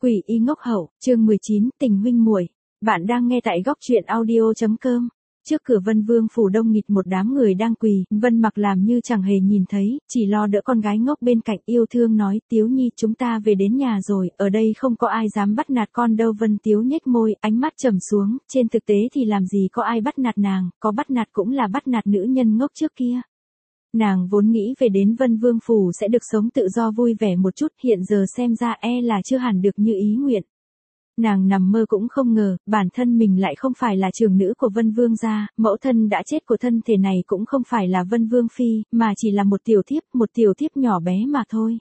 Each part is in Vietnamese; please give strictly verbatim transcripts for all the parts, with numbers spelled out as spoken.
Quỷ y ngốc hậu, chương mười chín, tình huynh muội. Bạn đang nghe tại góc truyện audio.com. Trước cửa Vân Vương phủ đông nghịt một đám người đang quỳ, Vân Mặc làm như chẳng hề nhìn thấy, chỉ lo đỡ con gái ngốc bên cạnh, yêu thương nói: Tiếu Nhi, chúng ta về đến nhà rồi, ở đây không có ai dám bắt nạt con đâu. Vân Tiếu nhếch môi, ánh mắt trầm xuống, trên thực tế thì làm gì có ai bắt nạt nàng, có bắt nạt cũng là bắt nạt nữ nhân ngốc trước kia. Nàng vốn nghĩ về đến Vân Vương phủ sẽ được sống tự do vui vẻ một chút, hiện giờ xem ra e là chưa hẳn được như ý nguyện. Nàng nằm mơ cũng không ngờ, bản thân mình lại không phải là trưởng nữ của Vân Vương gia, mẫu thân đã chết của thân thể này cũng không phải là Vân Vương phi, mà chỉ là một tiểu thiếp, một tiểu thiếp nhỏ bé mà thôi.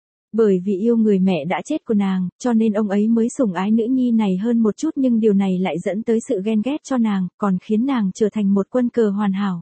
Bởi vì yêu người mẹ đã chết của nàng, cho nên ông ấy mới sủng ái nữ nhi này hơn một chút, nhưng điều này lại dẫn tới sự ghen ghét cho nàng, còn khiến nàng trở thành một quân cờ hoàn hảo.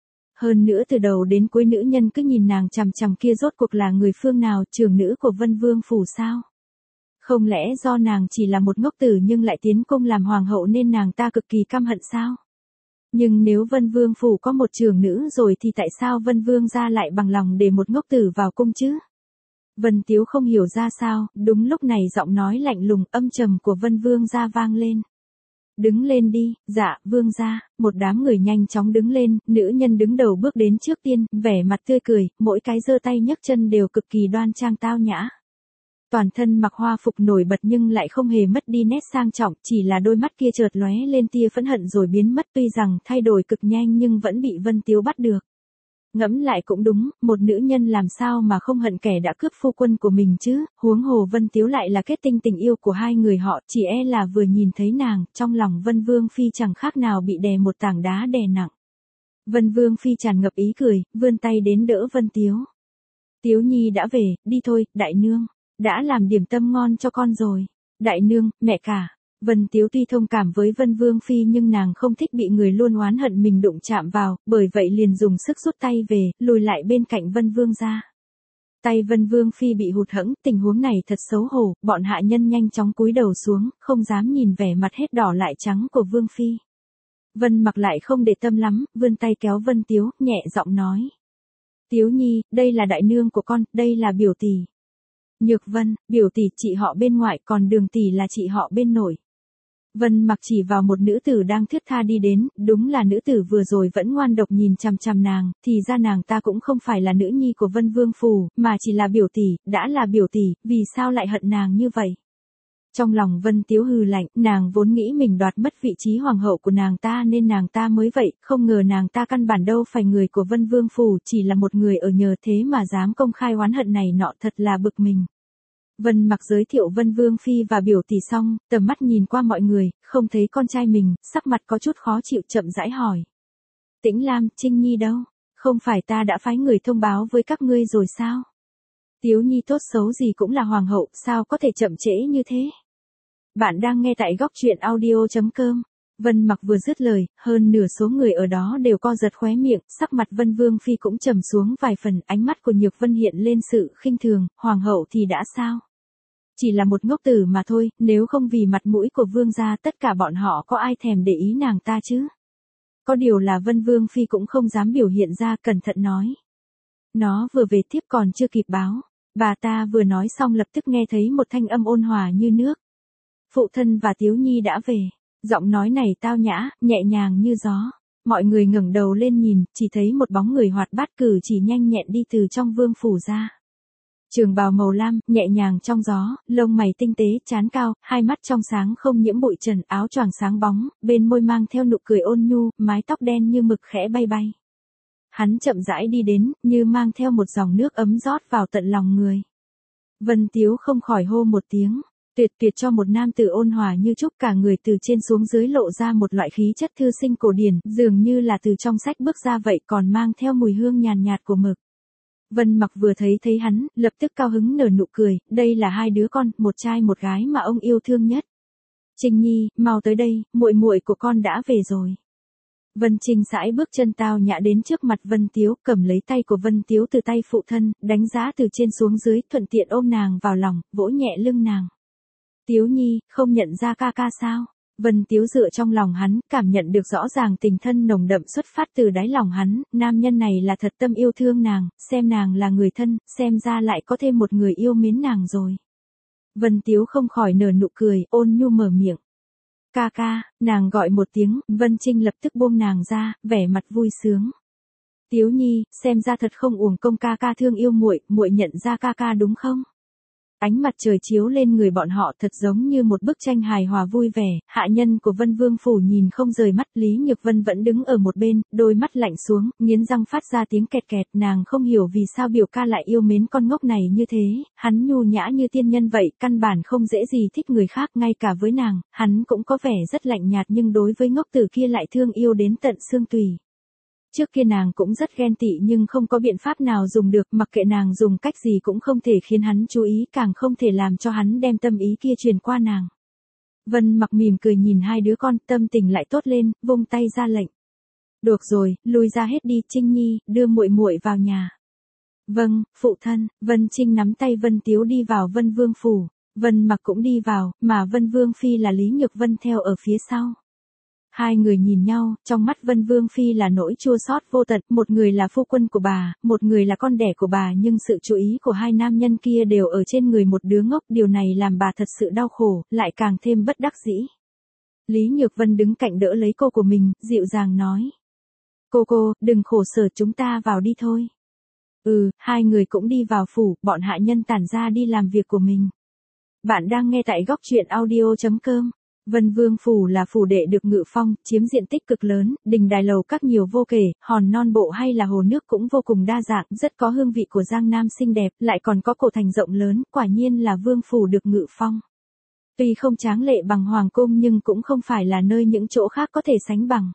Hơn nữa từ đầu đến cuối nữ nhân cứ nhìn nàng chằm chằm kia rốt cuộc là người phương nào, trưởng nữ của Vân Vương phủ sao? Không lẽ do nàng chỉ là một ngốc tử nhưng lại tiến cung làm hoàng hậu nên nàng ta cực kỳ căm hận sao? Nhưng nếu Vân Vương phủ có một trưởng nữ rồi thì tại sao Vân Vương gia lại bằng lòng để một ngốc tử vào cung chứ? Vân Tiếu không hiểu ra sao, đúng lúc này giọng nói lạnh lùng âm trầm của Vân Vương gia vang lên. Đứng lên đi, dạ, vương gia. Một đám người nhanh chóng đứng lên, nữ nhân đứng đầu bước đến trước tiên, vẻ mặt tươi cười, mỗi cái giơ tay nhấc chân đều cực kỳ đoan trang tao nhã. Toàn thân mặc hoa phục nổi bật nhưng lại không hề mất đi nét sang trọng, chỉ là đôi mắt kia chợt lóe lên tia phẫn hận rồi biến mất, tuy rằng thay đổi cực nhanh nhưng vẫn bị Vân Tiếu bắt được. Ngẫm lại cũng đúng, một nữ nhân làm sao mà không hận kẻ đã cướp phu quân của mình chứ, huống hồ Vân Tiếu lại là kết tinh tình yêu của hai người họ, chỉ e là vừa nhìn thấy nàng, trong lòng Vân Vương phi chẳng khác nào bị đè một tảng đá đè nặng. Vân Vương phi tràn ngập ý cười, vươn tay đến đỡ Vân Tiếu. Tiếu Nhi đã về, đi thôi, đại nương, đã làm điểm tâm ngon cho con rồi. Đại nương, mẹ cả. Vân Tiếu tuy thông cảm với Vân Vương phi nhưng nàng không thích bị người luôn oán hận mình đụng chạm vào, bởi vậy liền dùng sức rút tay về, lùi lại bên cạnh Vân Vương gia. Tay Vân Vương phi bị hụt hẫng, tình huống này thật xấu hổ, bọn hạ nhân nhanh chóng cúi đầu xuống, không dám nhìn vẻ mặt hết đỏ lại trắng của Vương phi. Vân Mặc lại không để tâm lắm, vươn tay kéo Vân Tiếu, nhẹ giọng nói: Tiếu Nhi, đây là đại nương của con, đây là biểu tỷ. Nhược Vân, biểu tỷ chị họ bên ngoại, còn Đường tỷ là chị họ bên nội. Vân Mặc chỉ vào một nữ tử đang thướt tha đi đến, đúng là nữ tử vừa rồi vẫn ngoan độc nhìn chằm chằm nàng, thì ra nàng ta cũng không phải là nữ nhi của Vân Vương phủ, mà chỉ là biểu tỷ, đã là biểu tỷ, vì sao lại hận nàng như vậy? Trong lòng Vân Tiếu hừ lạnh, nàng vốn nghĩ mình đoạt mất vị trí hoàng hậu của nàng ta nên nàng ta mới vậy, không ngờ nàng ta căn bản đâu phải người của Vân Vương phủ, chỉ là một người ở nhờ thế mà dám công khai oán hận này nọ, thật là bực mình. Vân Mặc giới thiệu Vân Vương phi và biểu tỷ xong, tầm mắt nhìn qua mọi người, không thấy con trai mình, sắc mặt có chút khó chịu, chậm rãi hỏi: Tĩnh Lam, Trinh Nhi đâu? Không phải ta đã phái người thông báo với các ngươi rồi sao? Tiếu Nhi tốt xấu gì cũng là hoàng hậu, sao có thể chậm trễ như thế? Bạn đang nghe tại góc truyện audio.com. Vân Mặc vừa dứt lời, hơn nửa số người ở đó đều co giật khóe miệng, sắc mặt Vân Vương phi cũng trầm xuống vài phần, ánh mắt của Nhược Vân hiện lên sự khinh thường, hoàng hậu thì đã sao? Chỉ là một ngốc tử mà thôi, nếu không vì mặt mũi của vương gia tất cả bọn họ có ai thèm để ý nàng ta chứ? Có điều là Vân Vương phi cũng không dám biểu hiện ra, cẩn thận nói: Nó vừa về tiếp còn chưa kịp báo. Bà ta vừa nói xong lập tức nghe thấy một thanh âm ôn hòa như nước: Phụ thân và Tiếu Nhi đã về. Giọng nói này tao nhã, nhẹ nhàng như gió. Mọi người ngẩng đầu lên nhìn, chỉ thấy một bóng người hoạt bát cử chỉ nhanh nhẹn đi từ trong vương phủ ra. Trường bào màu lam, nhẹ nhàng trong gió, lông mày tinh tế, trán cao, hai mắt trong sáng không nhiễm bụi trần, áo choàng sáng bóng, bên môi mang theo nụ cười ôn nhu, mái tóc đen như mực khẽ bay bay. Hắn chậm rãi đi đến, như mang theo một dòng nước ấm rót vào tận lòng người. Vân Tiếu không khỏi hô một tiếng: Tuyệt tuyệt cho một nam tử ôn hòa như trúc, cả người từ trên xuống dưới lộ ra một loại khí chất thư sinh cổ điển, dường như là từ trong sách bước ra vậy, còn mang theo mùi hương nhàn nhạt của mực. Vân Mặc vừa thấy thấy hắn, lập tức cao hứng nở nụ cười, đây là hai đứa con, một trai một gái mà ông yêu thương nhất. Trinh Nhi, mau tới đây, muội muội của con đã về rồi. Vân Trinh sải bước chân tao nhã đến trước mặt Vân Tiếu, cầm lấy tay của Vân Tiếu từ tay phụ thân, đánh giá từ trên xuống dưới, thuận tiện ôm nàng vào lòng, vỗ nhẹ lưng nàng. Tiếu Nhi, không nhận ra ca ca sao? Vân Tiếu dựa trong lòng hắn, cảm nhận được rõ ràng tình thân nồng đậm xuất phát từ đáy lòng hắn, nam nhân này là thật tâm yêu thương nàng, xem nàng là người thân, xem ra lại có thêm một người yêu mến nàng rồi. Vân Tiếu không khỏi nở nụ cười, ôn nhu mở miệng. Ca ca, nàng gọi một tiếng, Vân Trinh lập tức buông nàng ra, vẻ mặt vui sướng. Tiếu Nhi, xem ra thật không uổng công ca ca thương yêu muội, muội nhận ra ca ca đúng không? Ánh mặt trời chiếu lên người bọn họ thật giống như một bức tranh hài hòa vui vẻ, hạ nhân của Vân Vương phủ nhìn không rời mắt, Lý Nhược Vân vẫn đứng ở một bên, đôi mắt lạnh xuống, nghiến răng phát ra tiếng kẹt kẹt, nàng không hiểu vì sao biểu ca lại yêu mến con ngốc này như thế, hắn nhu nhã như tiên nhân vậy, căn bản không dễ gì thích người khác, ngay cả với nàng, hắn cũng có vẻ rất lạnh nhạt nhưng đối với ngốc tử kia lại thương yêu đến tận xương tùy. Trước kia nàng cũng rất ghen tị nhưng không có biện pháp nào dùng được, mặc kệ nàng dùng cách gì cũng không thể khiến hắn chú ý, càng không thể làm cho hắn đem tâm ý kia truyền qua nàng. Vân Mặc mỉm cười nhìn hai đứa con, tâm tình lại tốt lên, vung tay ra lệnh. Được rồi, lui ra hết đi, Trinh Nhi, đưa muội muội vào nhà. Vâng, phụ thân. Vân Trinh nắm tay Vân Tiếu đi vào Vân Vương phủ, Vân Mặc cũng đi vào, mà Vân Vương phi là Lý Nhược Vân theo ở phía sau. Hai người nhìn nhau, trong mắt Vân Vương phi là nỗi chua xót vô tận, một người là phu quân của bà, một người là con đẻ của bà, nhưng sự chú ý của hai nam nhân kia đều ở trên người một đứa ngốc, điều này làm bà thật sự đau khổ, lại càng thêm bất đắc dĩ. Lý Nhược Vân đứng cạnh đỡ lấy cô của mình, dịu dàng nói. Cô cô, đừng khổ sở, chúng ta vào đi thôi. Ừ, hai người cũng đi vào phủ, bọn hạ nhân tản ra đi làm việc của mình. Bạn đang nghe tại góc truyện audio chấm com. Vân Vương phủ là phủ đệ được ngự phong, chiếm diện tích cực lớn, đình đài lầu các nhiều vô kể, hòn non bộ hay là hồ nước cũng vô cùng đa dạng, rất có hương vị của Giang Nam xinh đẹp, lại còn có cổ thành rộng lớn, quả nhiên là vương phủ được ngự phong. Tuy không tráng lệ bằng hoàng cung nhưng cũng không phải là nơi những chỗ khác có thể sánh bằng.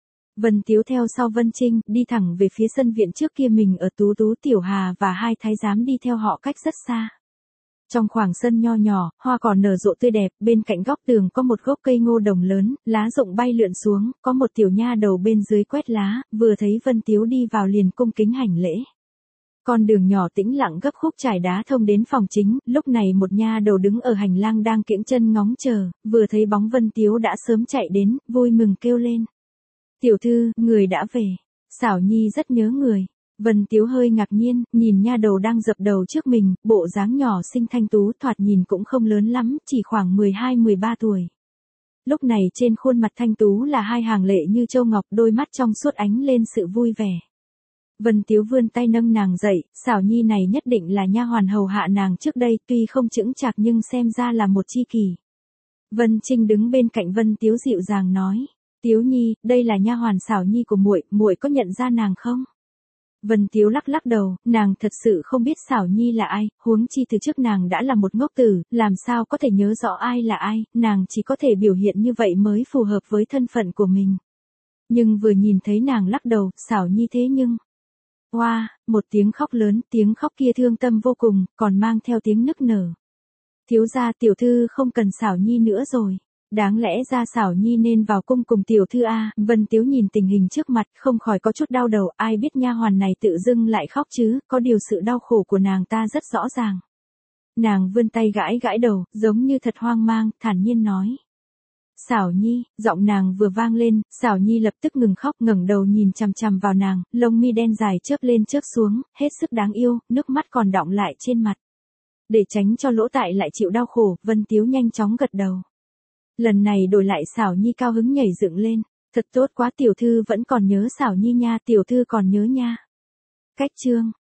Vân Tiếu theo sau Vân Trinh, đi thẳng về phía sân viện trước kia mình ở Tú Tú Tiểu Hà và hai thái giám đi theo họ cách rất xa. Trong khoảng sân nho nhỏ, hoa cỏ nở rộ tươi đẹp, bên cạnh góc tường có một gốc cây ngô đồng lớn, lá rụng bay lượn xuống, có một tiểu nha đầu bên dưới quét lá, vừa thấy Vân Tiếu đi vào liền cung kính hành lễ. Con đường nhỏ tĩnh lặng gấp khúc trải đá thông đến phòng chính, lúc này một nha đầu đứng ở hành lang đang kiễng chân ngóng chờ, vừa thấy bóng Vân Tiếu đã sớm chạy đến, vui mừng kêu lên. Tiểu thư, người đã về. Xảo Nhi rất nhớ người. Vân Tiếu hơi ngạc nhiên, nhìn nha đầu đang dập đầu trước mình, bộ dáng nhỏ xinh thanh tú thoạt nhìn cũng không lớn lắm, chỉ khoảng mười hai mười ba tuổi. Lúc này trên khuôn mặt thanh tú là hai hàng lệ như châu ngọc, đôi mắt trong suốt ánh lên sự vui vẻ. Vân Tiếu vươn tay nâng nàng dậy, Xảo Nhi này nhất định là nha hoàn hầu hạ nàng trước đây, tuy không chững chạc nhưng xem ra là một tri kỷ. Vân Trinh đứng bên cạnh Vân Tiếu dịu dàng nói, Tiếu Nhi, đây là nha hoàn Xảo Nhi của muội, muội có nhận ra nàng không? Vân Tiếu lắc lắc đầu, nàng thật sự không biết Xảo Nhi là ai, huống chi từ trước nàng đã là một ngốc tử, làm sao có thể nhớ rõ ai là ai, nàng chỉ có thể biểu hiện như vậy mới phù hợp với thân phận của mình. Nhưng vừa nhìn thấy nàng lắc đầu, Xảo Nhi thế nhưng... Oa, wow, một tiếng khóc lớn, tiếng khóc kia thương tâm vô cùng, còn mang theo tiếng nức nở. Thiếu gia tiểu thư không cần Xảo Nhi nữa rồi. Đáng lẽ ra Xảo Nhi nên vào cung cùng tiểu thư a. Vân Tiếu nhìn tình hình trước mặt, không khỏi có chút đau đầu, ai biết nha hoàn này tự dưng lại khóc chứ, có điều sự đau khổ của nàng ta rất rõ ràng. Nàng vươn tay gãi gãi đầu, giống như thật hoang mang, thản nhiên nói. Xảo Nhi, giọng nàng vừa vang lên, Xảo Nhi lập tức ngừng khóc, ngẩng đầu nhìn chằm chằm vào nàng, lông mi đen dài chớp lên chớp xuống, hết sức đáng yêu, nước mắt còn đọng lại trên mặt. Để tránh cho lỗ tại lại chịu đau khổ, Vân Tiếu nhanh chóng gật đầu. Lần này đổi lại Xảo Nhi cao hứng nhảy dựng lên, thật tốt quá, tiểu thư vẫn còn nhớ Xảo Nhi nha, tiểu thư còn nhớ nha. Cách chương